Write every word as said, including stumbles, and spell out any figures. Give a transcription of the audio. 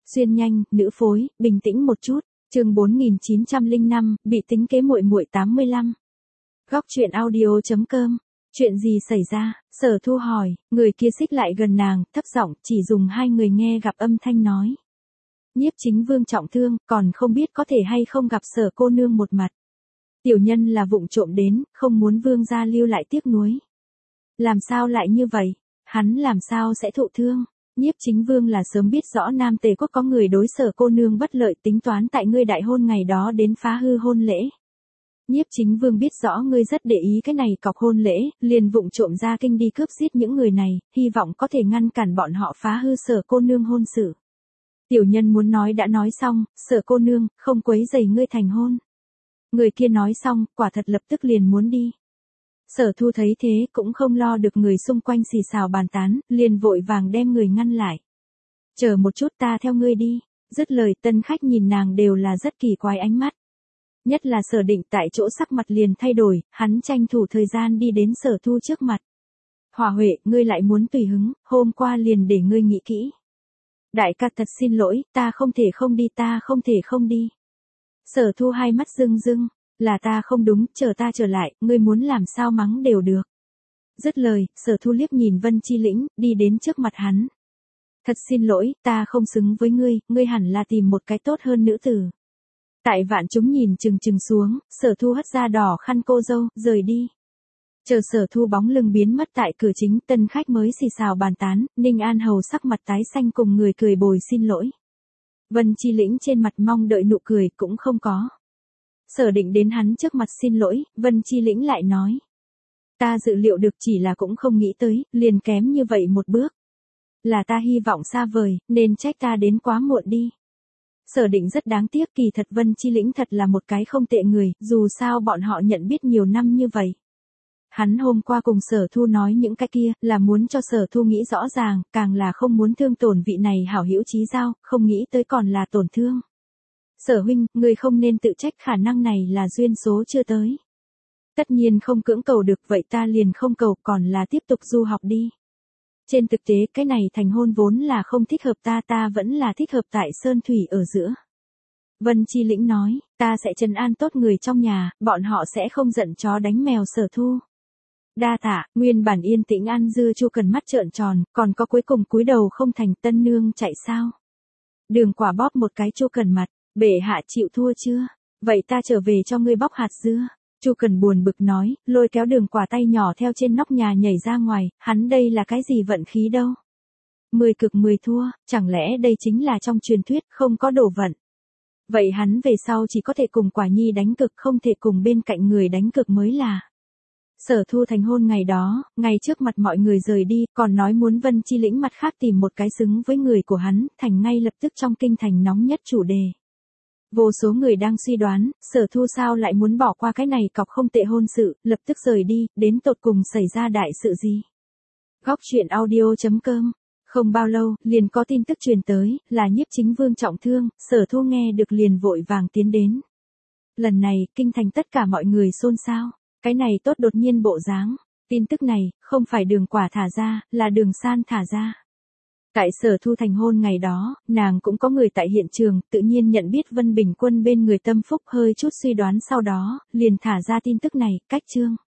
Xuyên nhanh, nữ phối, bình tĩnh một chút. Chương bốn nghìn chín trăm lẻ năm, bị tính kế muội muội tám mươi lăm. Góc truyện audio chấm com. Chuyện gì xảy ra? Sở Thu hỏi, người kia xích lại gần nàng, thấp giọng, chỉ dùng hai người nghe gặp âm thanh nói. Nhiếp Chính Vương trọng thương, còn không biết có thể hay không gặp Sở cô nương một mặt. Tiểu nhân là vụng trộm đến, không muốn vương gia lưu lại tiếc nuối. Làm sao lại như vậy? Hắn làm sao sẽ thụ thương? Nhiếp Chính Vương là sớm biết rõ Nam Tề quốc có người đối Sở cô nương bất lợi, tính toán tại ngươi đại hôn ngày đó đến phá hư hôn lễ. Nhiếp Chính Vương biết rõ ngươi rất để ý cái này cọc hôn lễ, liền vụng trộm ra kinh đi cướp giết những người này, hy vọng có thể ngăn cản bọn họ phá hư Sở cô nương hôn sự. Tiểu nhân muốn nói đã nói xong, Sở cô nương, không quấy rầy ngươi thành hôn. Người kia nói xong, quả thật lập tức liền muốn đi. Sở Thu thấy thế cũng không lo được người xung quanh xì xào bàn tán, liền vội vàng đem người ngăn lại. Chờ một chút, ta theo ngươi đi. Dứt lời, tân khách nhìn nàng đều là rất kỳ quái ánh mắt. Nhất là Sở Định tại chỗ sắc mặt liền thay đổi, hắn tranh thủ thời gian đi đến Sở Thu trước mặt. Hòa Huệ, ngươi lại muốn tùy hứng, hôm qua liền để ngươi nghĩ kỹ. Đại ca thật xin lỗi, ta không thể không đi, ta không thể không đi. Sở Thu hai mắt rưng rưng, là ta không đúng, chờ ta trở lại, ngươi muốn làm sao mắng đều được. Dứt lời, Sở Thu liếc nhìn Vân Chi Lĩnh, đi đến trước mặt hắn. Thật xin lỗi, ta không xứng với ngươi, ngươi hẳn là tìm một cái tốt hơn nữ tử. Tại vạn chúng nhìn chừng chừng xuống, Sở Thu hất ra đỏ khăn cô dâu, rời đi. Chờ Sở Thu bóng lưng biến mất tại cửa chính, tân khách mới xì xào bàn tán, Ninh An Hầu sắc mặt tái xanh cùng người cười bồi xin lỗi. Vân Chi Lĩnh trên mặt mong đợi nụ cười cũng không có. Sở Định đến hắn trước mặt xin lỗi, Vân Chi Lĩnh lại nói. Ta dự liệu được, chỉ là cũng không nghĩ tới, liền kém như vậy một bước. Là ta hy vọng xa vời, nên trách ta đến quá muộn đi. Sở Định rất đáng tiếc, kỳ thật Vân Chi Lĩnh thật là một cái không tệ người, dù sao bọn họ nhận biết nhiều năm như vậy. Hắn hôm qua cùng Sở Thu nói những cái kia, là muốn cho Sở Thu nghĩ rõ ràng, càng là không muốn thương tổn vị này hảo hữu chí giao, không nghĩ tới còn là tổn thương. Sở huynh, người không nên tự trách, khả năng này là duyên số chưa tới. Tất nhiên không cưỡng cầu được, vậy ta liền không cầu, còn là tiếp tục du học đi. Trên thực tế, cái này thành hôn vốn là không thích hợp ta, ta vẫn là thích hợp tại Sơn Thủy ở giữa. Vân Chi Lĩnh nói, ta sẽ trấn an tốt người trong nhà, bọn họ sẽ không giận chó đánh mèo. Sở Thu. Đa tạ, nguyên bản yên tĩnh ăn dưa Chu Cần mắt trợn tròn, còn có cuối cùng cúi đầu không thành, tân nương chạy sao? Đường Quả bóp một cái Chu Cần mặt, bệ hạ chịu thua chưa? Vậy ta trở về cho ngươi bóc hạt dưa. Chu Cần buồn bực nói, lôi kéo Đường Quả tay nhỏ theo trên nóc nhà nhảy ra ngoài, hắn đây là cái gì vận khí đâu? Mười cực mười thua, chẳng lẽ đây chính là trong truyền thuyết không có đồ vận? Vậy hắn về sau chỉ có thể cùng Quả Nhi đánh cực, không thể cùng bên cạnh người đánh cực mới là. Sở Thu thành hôn ngày đó, ngay trước mặt mọi người rời đi, còn nói muốn Vân Chi Lĩnh mặt khác tìm một cái xứng với người của hắn, thành ngay lập tức trong kinh thành nóng nhất chủ đề. Vô số người đang suy đoán, Sở Thu sao lại muốn bỏ qua cái này cọc không tệ hôn sự, lập tức rời đi, đến tột cùng xảy ra đại sự gì. Góc truyện audio chấm com. Không bao lâu, liền có tin tức truyền tới, là Nhiếp Chính Vương trọng thương, Sở Thu nghe được liền vội vàng tiến đến. Lần này, kinh thành tất cả mọi người xôn xao. Cái này tốt đột nhiên bộ dáng. Tin tức này, không phải Đường Quả thả ra, là Đường San thả ra. Tại Sở Thu thành hôn ngày đó, nàng cũng có người tại hiện trường, tự nhiên nhận biết Vân Bình Quân bên người tâm phúc, hơi chút suy đoán sau đó, liền thả ra tin tức này, cách chương.